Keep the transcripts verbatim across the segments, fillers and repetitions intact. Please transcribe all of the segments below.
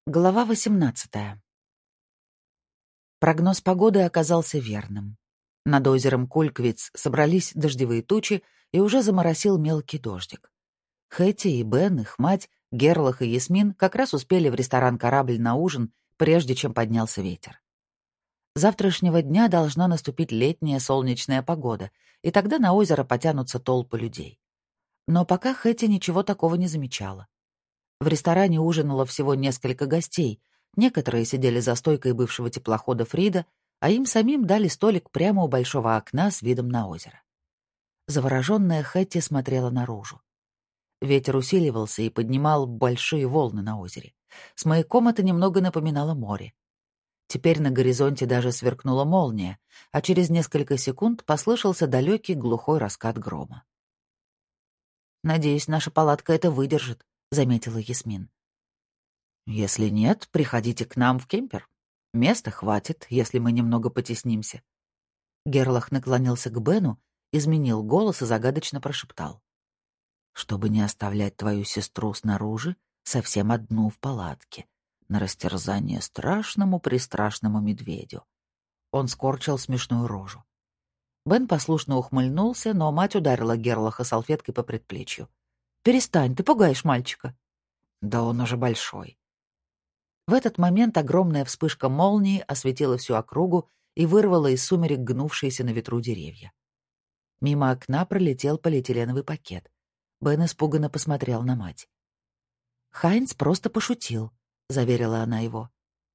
Глава восемнадцатая. Прогноз погоды оказался верным. Над озером Кульквиц собрались дождевые тучи, и уже заморосил мелкий дождик. Хэти и Бен, их мать, Герлах и Ясмин как раз успели в ресторан «Корабль» на ужин, прежде чем поднялся ветер. Завтрашнего дня должна наступить летняя солнечная погода, и тогда на озеро потянутся толпы людей. Но пока Хэти ничего такого не замечала. В ресторане ужинало всего несколько гостей. Некоторые сидели за стойкой бывшего теплохода «Фрида», а им самим дали столик прямо у большого окна с видом на озеро. Завороженная Хэтти смотрела наружу. Ветер усиливался и поднимал большие волны на озере. С маяком это немного напоминало море. Теперь на горизонте даже сверкнула молния, а через несколько секунд послышался далекий глухой раскат грома. «Надеюсь, наша палатка это выдержит», — заметила Ясмин. «Если нет, приходите к нам в кемпер. Места хватит, если мы немного потеснимся». Герлах наклонился к Бену, изменил голос и загадочно прошептал. «Чтобы не оставлять твою сестру снаружи, совсем одну в палатке, на растерзание страшному-престрашному медведю». Он скорчил смешную рожу. Бен послушно ухмыльнулся, но мать ударила Герлаха салфеткой по предплечью. «Перестань, ты пугаешь мальчика». «Да он уже большой». В этот момент огромная вспышка молнии осветила всю округу и вырвала из сумерек гнувшиеся на ветру деревья. Мимо окна пролетел полиэтиленовый пакет. Бен испуганно посмотрел на мать. «Хайнц просто пошутил», — заверила она его.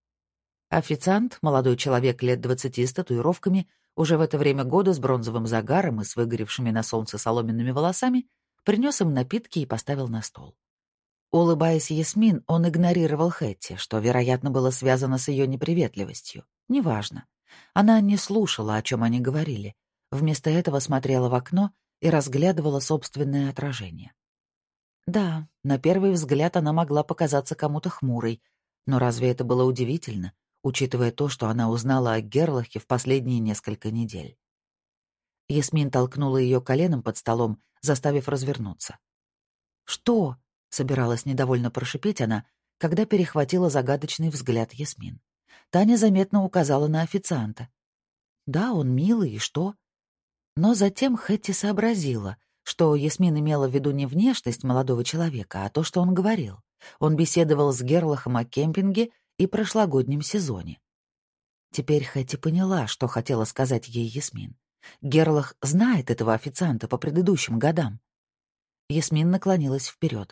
Официант, молодой человек лет двадцати с татуировками, уже в это время года с бронзовым загаром и с выгоревшими на солнце соломенными волосами, принес им напитки и поставил на стол. Улыбаясь Ясмин, он игнорировал Хэтти, что, вероятно, было связано с ее неприветливостью. Неважно. Она не слушала, о чем они говорили. Вместо этого смотрела в окно и разглядывала собственное отражение. Да, на первый взгляд она могла показаться кому-то хмурой, но разве это было удивительно, учитывая то, что она узнала о Герлахе в последние несколько недель? Ясмин толкнула ее коленом под столом, заставив развернуться. «Что?» — собиралась недовольно прошипеть она, когда перехватила загадочный взгляд Ясмин. Таня заметно указала на официанта. «Да, он милый, и что?» Но затем Хэтти сообразила, что Ясмин имела в виду не внешность молодого человека, а то, что он говорил. Он беседовал с Герлахом о кемпинге и прошлогоднем сезоне. Теперь Хэтти поняла, что хотела сказать ей Ясмин. Герлах знает этого официанта по предыдущим годам. Ясмин наклонилась вперед.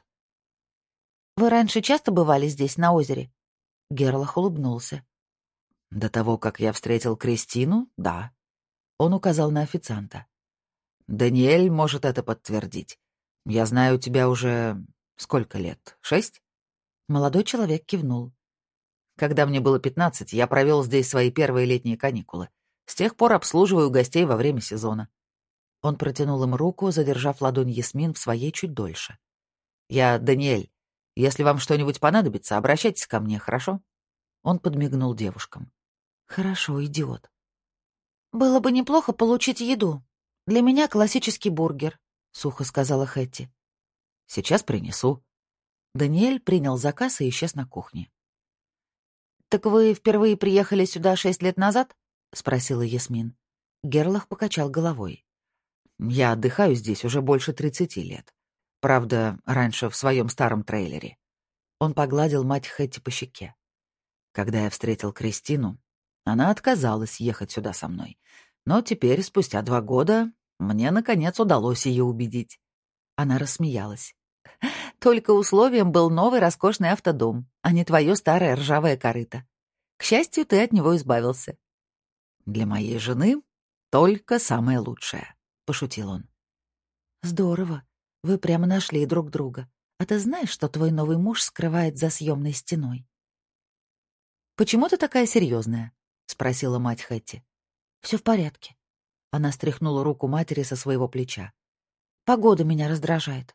«Вы раньше часто бывали здесь, на озере?» Герлах улыбнулся. «До того, как я встретил Кристину, да». Он указал на официанта. «Даниэль может это подтвердить. Я знаю тебя уже... сколько лет? Шесть?» Молодой человек кивнул. «Когда мне было пятнадцать, я провел здесь свои первые летние каникулы. С тех пор обслуживаю гостей во время сезона». Он протянул им руку, задержав ладонь Ясмин в своей чуть дольше. «Я Даниэль. Если вам что-нибудь понадобится, обращайтесь ко мне, хорошо?» Он подмигнул девушкам. «Хорошо, идиот». «Было бы неплохо получить еду. Для меня классический бургер», — сухо сказала Хэтти. «Сейчас принесу». Даниэль принял заказ и исчез на кухне. «Так вы впервые приехали сюда шесть лет назад?» — спросила Ясмин. Герлах покачал головой. «Я отдыхаю здесь уже больше тридцати лет. Правда, раньше в своем старом трейлере». Он погладил мать Хэтти по щеке. Когда я встретил Кристину, она отказалась ехать сюда со мной. Но теперь, спустя два года, мне, наконец, удалось ее убедить. Она рассмеялась. «Только условием был новый роскошный автодом, а не твое старое ржавое корыто. К счастью, ты от него избавился». «Для моей жены только самое лучшее», — пошутил он. «Здорово. Вы прямо нашли друг друга. А ты знаешь, что твой новый муж скрывает за съемной стеной?» «Почему ты такая серьезная?» — спросила мать Хэтти. «Все в порядке». Она стряхнула руку матери со своего плеча. «Погода меня раздражает».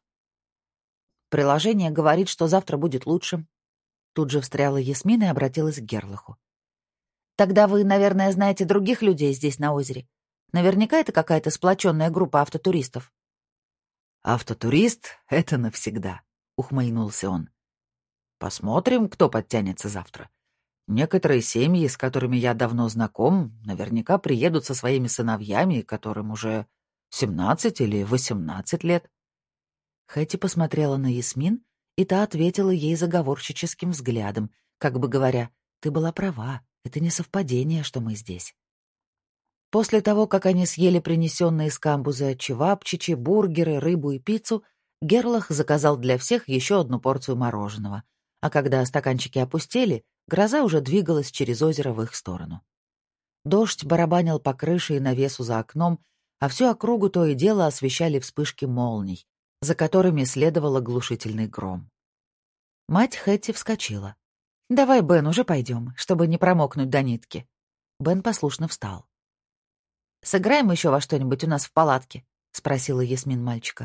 «Приложение говорит, что завтра будет лучше». Тут же встряла Ясмин и обратилась к Герлаху. «Тогда вы, наверное, знаете других людей здесь на озере. Наверняка это какая-то сплоченная группа автотуристов». «Автотурист — это навсегда», — ухмыльнулся он. Посмотрим, кто подтянется завтра. Некоторые семьи, с которыми я давно знаком, наверняка приедут со своими сыновьями, которым уже семнадцать или восемнадцать лет». Хэти посмотрела на Ясмин, и та ответила ей заговорщическим взглядом, как бы говоря: «Ты была права, это не совпадение, что мы здесь». После того, как они съели принесенные из камбуза чевапчичи, бургеры, рыбу и пиццу, Герлах заказал для всех еще одну порцию мороженого, а когда стаканчики опустели, гроза уже двигалась через озеро в их сторону. Дождь барабанил по крыше и навесу за окном, а всю округу то и дело освещали вспышки молний, за которыми следовал оглушительный гром. Мать Хэти вскочила. «Давай, Бен, уже пойдем, чтобы не промокнуть до нитки». Бен послушно встал. «Сыграем еще во что-нибудь у нас в палатке?» — спросила Ясмин мальчика.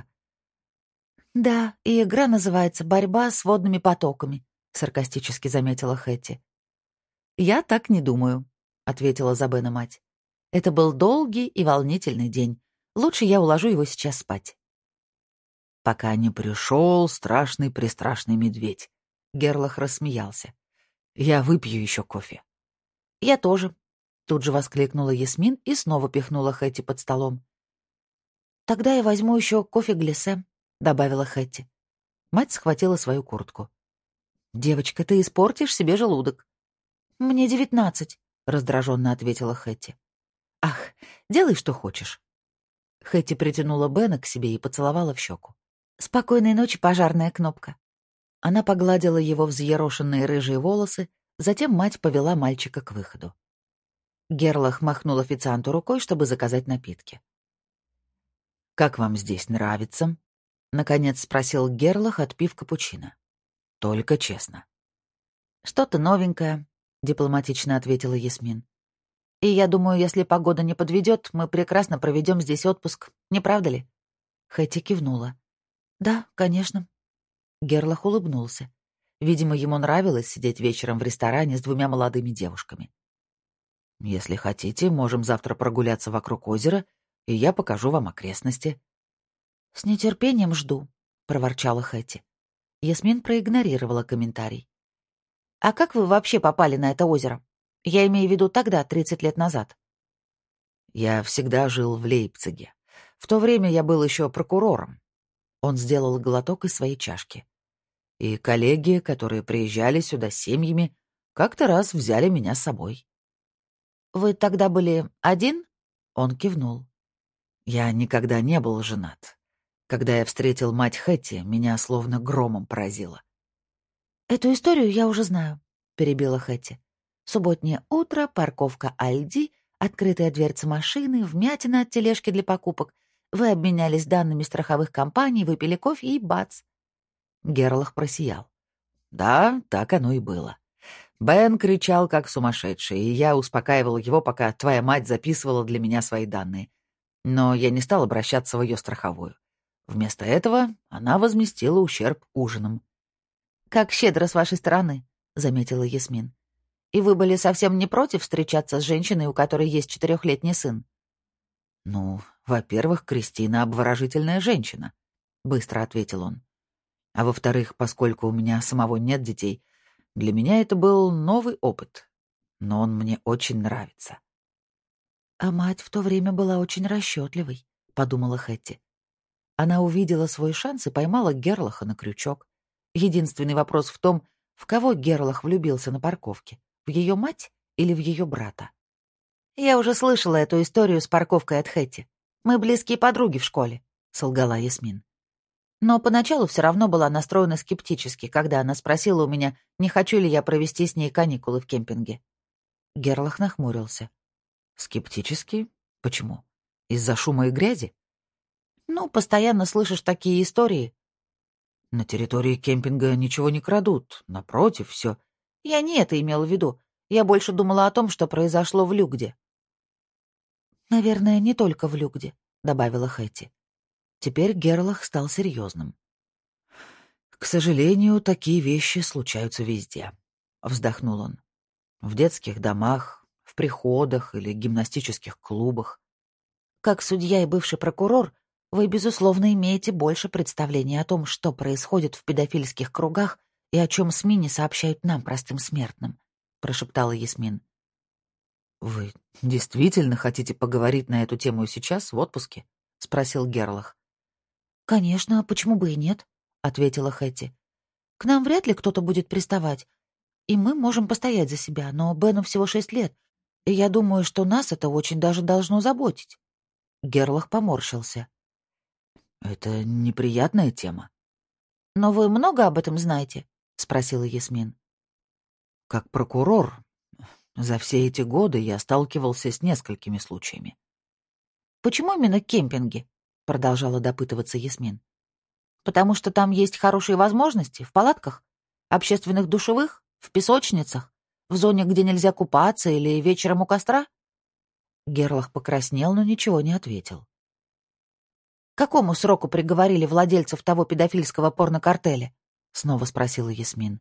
«Да, и игра называется «Борьба с водными потоками», — саркастически заметила Хэти. «Я так не думаю», — ответила за Бена мать. «Это был долгий и волнительный день. Лучше я уложу его сейчас спать». «Пока не пришел страшный-престрашный медведь», — Герлах рассмеялся. «Я выпью еще кофе». «Я тоже», — тут же воскликнула Ясмин и снова пихнула Хэти под столом. «Тогда я возьму еще кофе-глиссе», — добавила Хэти. Мать схватила свою куртку. «Девочка, ты испортишь себе желудок». «Мне девятнадцать», — раздраженно ответила Хэти. «Ах, делай, что хочешь». Хэти притянула Бена к себе и поцеловала в щеку. «Спокойной ночи, пожарная кнопка». Она погладила его взъерошенные рыжие волосы, затем мать повела мальчика к выходу. Герлах махнул официанту рукой, чтобы заказать напитки. «Как вам здесь нравится?» — наконец спросил Герлах, отпив капучино. «Только честно». «Что-то новенькое», — дипломатично ответила Ясмин. «И я думаю, если погода не подведет, мы прекрасно проведем здесь отпуск, не правда ли?» Хэти кивнула. «Да, конечно». Герлах улыбнулся. Видимо, ему нравилось сидеть вечером в ресторане с двумя молодыми девушками. «Если хотите, можем завтра прогуляться вокруг озера, и я покажу вам окрестности». «С нетерпением жду», — проворчала Хэти. Ясмин проигнорировала комментарий. «А как вы вообще попали на это озеро? Я имею в виду тогда, тридцать лет назад». «Я всегда жил в Лейпциге. В то время я был еще прокурором». Он сделал глоток из своей чашки. «И коллеги, которые приезжали сюда с семьями, как-то раз взяли меня с собой». «Вы тогда были один?» Он кивнул. «Я никогда не был женат. Когда я встретил мать Хэти, меня словно громом поразило». «Эту историю я уже знаю», — перебила Хэти. «Субботнее утро, парковка Альди, открытая дверца машины, вмятина от тележки для покупок. Вы обменялись данными страховых компаний, выпили кофе и бац». Герлах просиял. «Да, так оно и было. Бен кричал, как сумасшедший, и я успокаивал его, пока твоя мать записывала для меня свои данные. Но я не стал обращаться в ее страховую. Вместо этого она возместила ущерб ужином». «Как щедро с вашей стороны», — заметила Ясмин. «И вы были совсем не против встречаться с женщиной, у которой есть четырехлетний сын?» «Ну, во-первых, Кристина — обворожительная женщина», — быстро ответил он. «А во-вторых, поскольку у меня самого нет детей, для меня это был новый опыт, но он мне очень нравится». «А мать в то время была очень расчетливой», — подумала Хэти. Она увидела свой шанс и поймала Герлаха на крючок. Единственный вопрос в том, в кого Герлах влюбился на парковке, в ее мать или в ее брата. «Я уже слышала эту историю с парковкой от Хэти. Мы близкие подруги в школе», — солгала Ясмин. Но поначалу все равно была настроена скептически, когда она спросила у меня, не хочу ли я провести с ней каникулы в кемпинге. Герлах нахмурился. «Скептически? Почему? Из-за шума и грязи?» «Ну, постоянно слышишь такие истории». «На территории кемпинга ничего не крадут. Напротив, все...» «Я не это имела в виду. Я больше думала о том, что произошло в Люгде». «Наверное, не только в Люгде», — добавила Хэти. Теперь Герлах стал серьезным. «К сожалению, такие вещи случаются везде», — вздохнул он. «В детских домах, в приходах или гимнастических клубах». «Как судья и бывший прокурор, вы, безусловно, имеете больше представления о том, что происходит в педофильских кругах и о чем СМИ не сообщают нам, простым смертным», — прошептала Ясмин. «Вы действительно хотите поговорить на эту тему сейчас, в отпуске?» — спросил Герлах. «Конечно, почему бы и нет?» — ответила Хэти. «К нам вряд ли кто-то будет приставать, и мы можем постоять за себя, но Бену всего шесть лет, и я думаю, что нас это очень даже должно заботить». Герлах поморщился. «Это неприятная тема». «Но вы много об этом знаете?» — спросила Ясмин. «Как прокурор, за все эти годы я сталкивался с несколькими случаями». «Почему именно кемпинги?» — продолжала допытываться Ясмин. «Потому что там есть хорошие возможности в палатках, общественных душевых, в песочницах, в зоне, где нельзя купаться или вечером у костра?» Герлах покраснел, но ничего не ответил. «К какому сроку приговорили владельцев того педофильского порнокартеля?» — снова спросила Ясмин.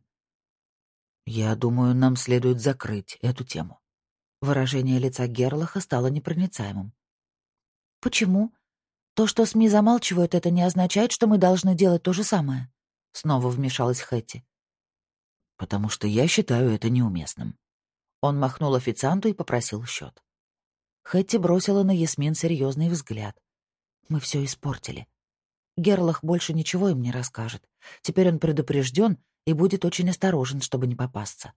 «Я думаю, нам следует закрыть эту тему». Выражение лица Герлаха стало непроницаемым. «Почему? То, что СМИ замалчивают, это не означает, что мы должны делать то же самое», — снова вмешалась Хэти. «Потому что я считаю это неуместным». Он махнул официанту и попросил счет. Хэти бросила на Ясмин серьезный взгляд. «Мы все испортили. Герлах больше ничего им не расскажет. Теперь он предупрежден и будет очень осторожен, чтобы не попасться».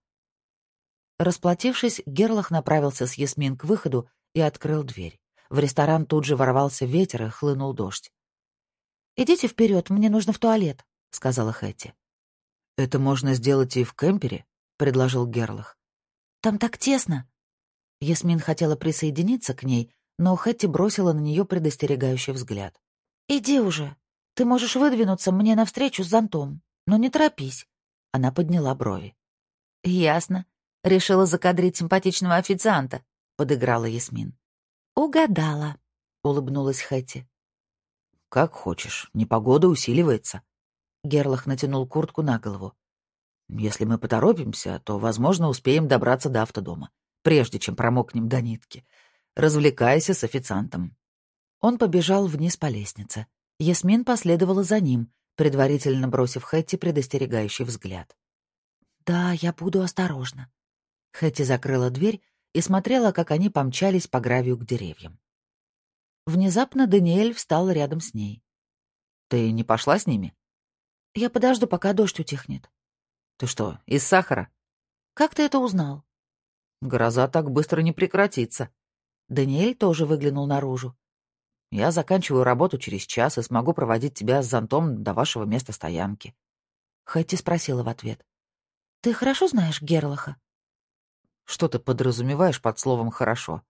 Расплатившись, Герлах направился с Ясмин к выходу и открыл дверь. В ресторан тут же ворвался ветер и хлынул дождь. «Идите вперед, мне нужно в туалет», — сказала Хэти. «Это можно сделать и в кемпере», — предложил Герлах. «Там так тесно». Ясмин хотела присоединиться к ней, но Хэти бросила на нее предостерегающий взгляд. «Иди уже. Ты можешь выдвинуться мне навстречу с зонтом, но не торопись». Она подняла брови. «Ясно. Решила закадрить симпатичного официанта», — подыграла Ясмин. «Угадала», — улыбнулась Хэти. «Как хочешь. Непогода усиливается». Герлах натянул куртку на голову. «Если мы поторопимся, то, возможно, успеем добраться до автодома, прежде чем промокнем до нитки. Развлекайся с официантом». Он побежал вниз по лестнице. Ясмин последовала за ним, предварительно бросив Хэти предостерегающий взгляд. «Да, я буду осторожна». Хэти закрыла дверь и смотрела, как они помчались по гравию к деревьям. Внезапно Даниэль встал рядом с ней. «Ты не пошла с ними?» «Я подожду, пока дождь утихнет». «Ты что, из сахара?» «Как ты это узнал?» «Гроза так быстро не прекратится». Даниэль тоже выглянул наружу. «Я заканчиваю работу через час и смогу проводить тебя с зонтом до вашего места стоянки». Хэти спросила в ответ. «Ты хорошо знаешь Герлаха?» «Что ты подразумеваешь под словом «хорошо»?»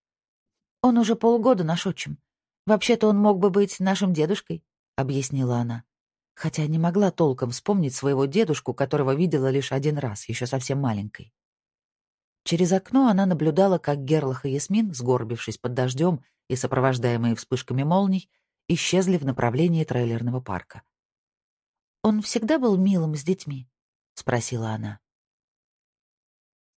«Он уже полгода наш отчим. Вообще-то он мог бы быть нашим дедушкой», — объяснила она. Хотя не могла толком вспомнить своего дедушку, которого видела лишь один раз, еще совсем маленькой. Через окно она наблюдала, как Герлах и Ясмин, сгорбившись под дождем и сопровождаемые вспышками молний, исчезли в направлении трейлерного парка. «Он всегда был милым с детьми?» — спросила она.